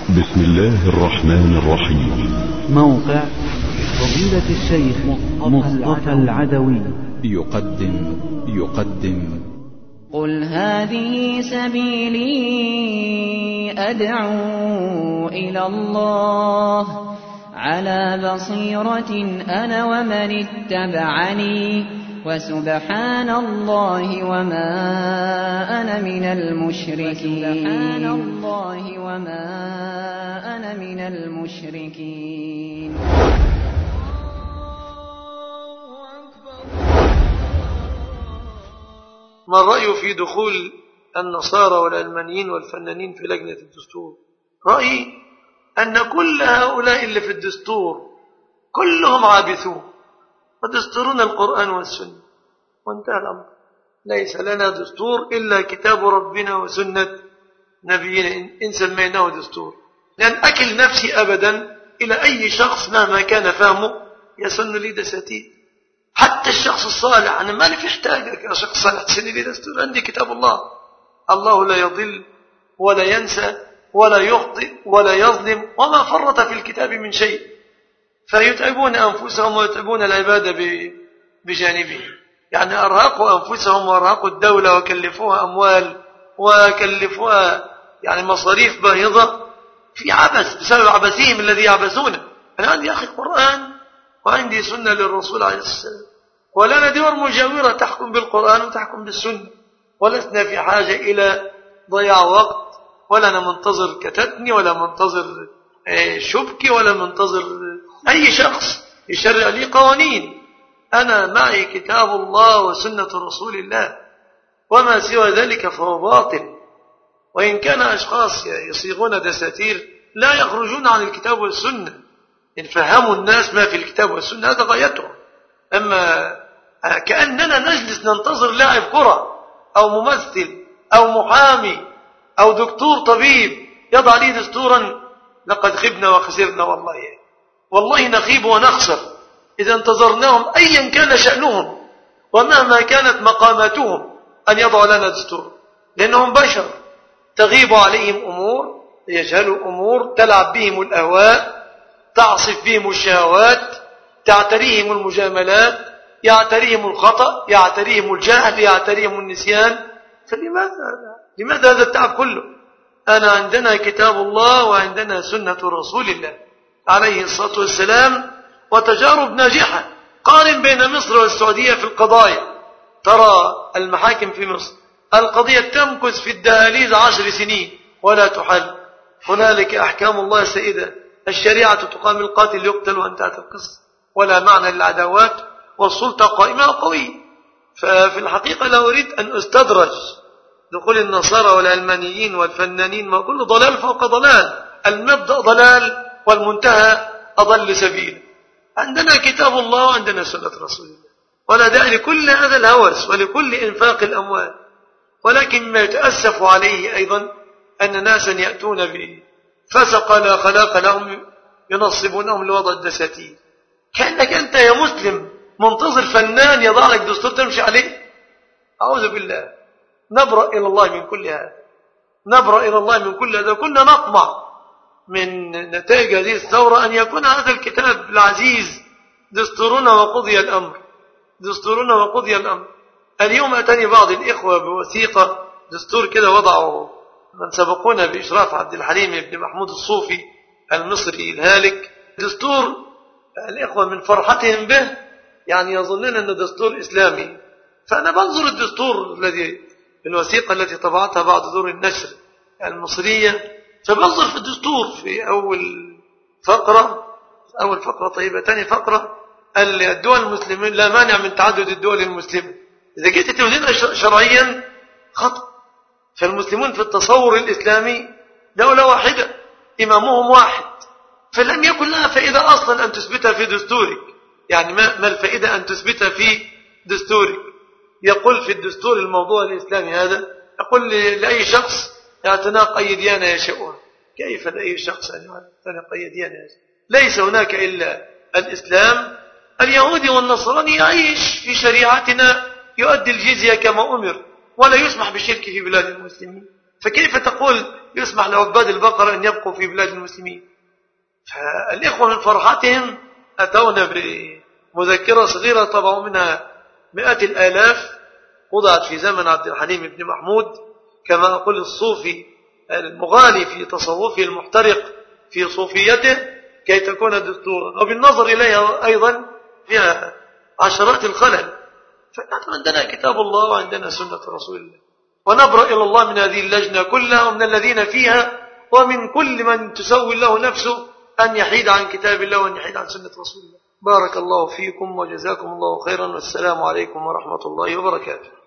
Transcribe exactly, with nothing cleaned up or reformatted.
بسم الله الرحمن الرحيم. موقع فضيلة الشيخ مصطفى العدوي يقدم يقدم قل هذه سبيلي أدعو إلى الله على بصيرة أنا ومن اتبعني وسبحان الله وما أنا من المشركين سبحان الله وما أنا من المشركين. ما الرأي في دخول النصارى والعلمانيين والفنانين في لجنة الدستور؟ رأيي أن كل هؤلاء اللي في الدستور كلهم عابثون ودستورنا القرآن والسنة وانتهى الأمر. ليس لنا دستور إلا كتاب ربنا وسنة نبينا إن سميناه دستور. لأن أكل نفسي أبدا إلى أي شخص مهما كان فهمه يسن لي دساتير. حتى الشخص الصالح أنا ما في احتاجك يا شخص صالح تسن لي دستور. عندي كتاب الله. الله لا يضل ولا ينسى ولا يخطئ ولا يظلم وما فرط في الكتاب من شيء. فيتعبون أنفسهم ويتعبون العبادة بجانبهم. يعني أرهقوا أنفسهم وأرهقوا الدولة وكلفوها أموال وكلفوها يعني مصاريف باهظة في عبث بسبب عبثهم الذي يعبثونه. أنا عندي أخي قرآن وعندي سنة للرسول عليه السلام ولنا دول مجاورة تحكم بالقرآن وتحكم بالسنة ولسنا في حاجة إلى ضياع وقت ولا أنا منتظر كتتني ولا منتظر شبكي ولا منتظر أي شخص يشرع لي قوانين. أنا معي كتاب الله وسنة رسول الله وما سوى ذلك فهو باطل. وإن كان أشخاص يصيغون دساتير لا يخرجون عن الكتاب والسنة إن فهموا الناس ما في الكتاب والسنة هذا غايتهم. أما كأننا نجلس ننتظر لاعب كرة أو ممثل أو محامي أو دكتور طبيب يضع لي دستورا لقد خبنا وخسرنا. والله والله نخيب ونخسر إذا انتظرناهم أيا كان شأنهم ومهما كانت مقاماتهم أن يضعوا لنا دستور. لأنهم بشر تغيب عليهم أمور يجهلوا أمور تلعب بهم الأهواء تعصف بهم الشهوات تعتريهم المجاملات يعتريهم الخطأ يعتريهم الجهل يعتريهم النسيان. فلماذا لماذا هذا التعب كله؟ أنا عندنا كتاب الله وعندنا سنة رسول الله عليه الصلاة والسلام وتجارب ناجحة. قارن بين مصر والسعودية في القضايا ترى المحاكم في مصر القضية تمكث في الدهاليز عشر سنين ولا تحل. هنالك أحكام الله سائدة. الشريعة تقام القاتل يقتل وانتهت القصة ولا معنى للعداوات والسلطة قائمة وقوية. ففي الحقيقة لا أريد أن أستدرج دخول النصارى والعلمانيين والفنانين ما كله ضلال فوق ضلال. المبدأ ضلال والمنتهى أضل سبيل. عندنا كتاب الله وعندنا سنة رسول الله ولا داعي لكل هذا الهوس ولكل إنفاق الأموال. ولكن ما يتأسف عليه أيضا أن ناسا يأتون به فسق لا خلاق لهم ينصبونهم لوضع الدساتير. كأنك أنت يا مسلم منتظر فنان يضع لك دستور تمشي عليه. أعوذ بالله. نبرأ إلى الله من كل هذا. نبرأ إلى الله من كل هذا. كنا نطمع من نتائج هذه الثورة أن يكون هذا الكتاب العزيز دستورنا وقضي الأمر. دستورنا وقضي الأمر. اليوم أتاني بعض الإخوة بوثيقة دستور كده وضعه من سبقونا بإشراف عبد الحليم بن محمود الصوفي المصري الهالك. دستور الإخوة من فرحتهم به يعني يظنون أنه دستور إسلامي. فأنا بنظر الدستور الذي الوثيقة التي طبعتها بعض دور النشر المصرية فبنظر في الدستور في أول فقرة أول فقرة طيبة ثاني فقرة الدول المسلمين لا مانع من تعدد الدول المسلمة. إذا جيت توزنها شرعيا خطأ. فالمسلمون في التصور الإسلامي دولة واحدة إمامهم واحد فلم يكن لها فائدة أصلا أن تثبتها في دستورك. يعني ما, ما الفائدة أن تثبتها في دستورك؟ يقول في الدستور الموضوع الإسلامي هذا يقول لأي شخص يعتنق أي ديانة يشاءها. كيف لأي شخص أن يعتنق أي ديانة يشاء؟ ليس هناك إلا الإسلام. اليهودي والنصراني يعيش في شريعتنا يؤدي الجزية كما أمر ولا يسمح بالشرك في بلاد المسلمين. فكيف تقول يسمح لعباد البقرة أن يبقوا في بلاد المسلمين؟ فالإخوة من فرحتهم أتونا بمذكرة صغيرة طبعوا منها مئات الآلاف، وضعت في زمن عبد الحليم بن محمود كما أقول الصوفي المغالي في تصوفه المحترق في صوفيته كي تكون دستورا، وبالنظر إليها أيضا فيها عشرات الخلل. فنحن عندنا كتاب الله وعندنا سنة رسول الله، ونبرأ إلى الله من هذه اللجنة كلها ومن الذين فيها ومن كل من تسوي له نفسه أن يحيد عن كتاب الله وأن يحيد عن سنة رسول الله. بارك الله فيكم وجزاكم الله خيرا، والسلام عليكم ورحمة الله وبركاته.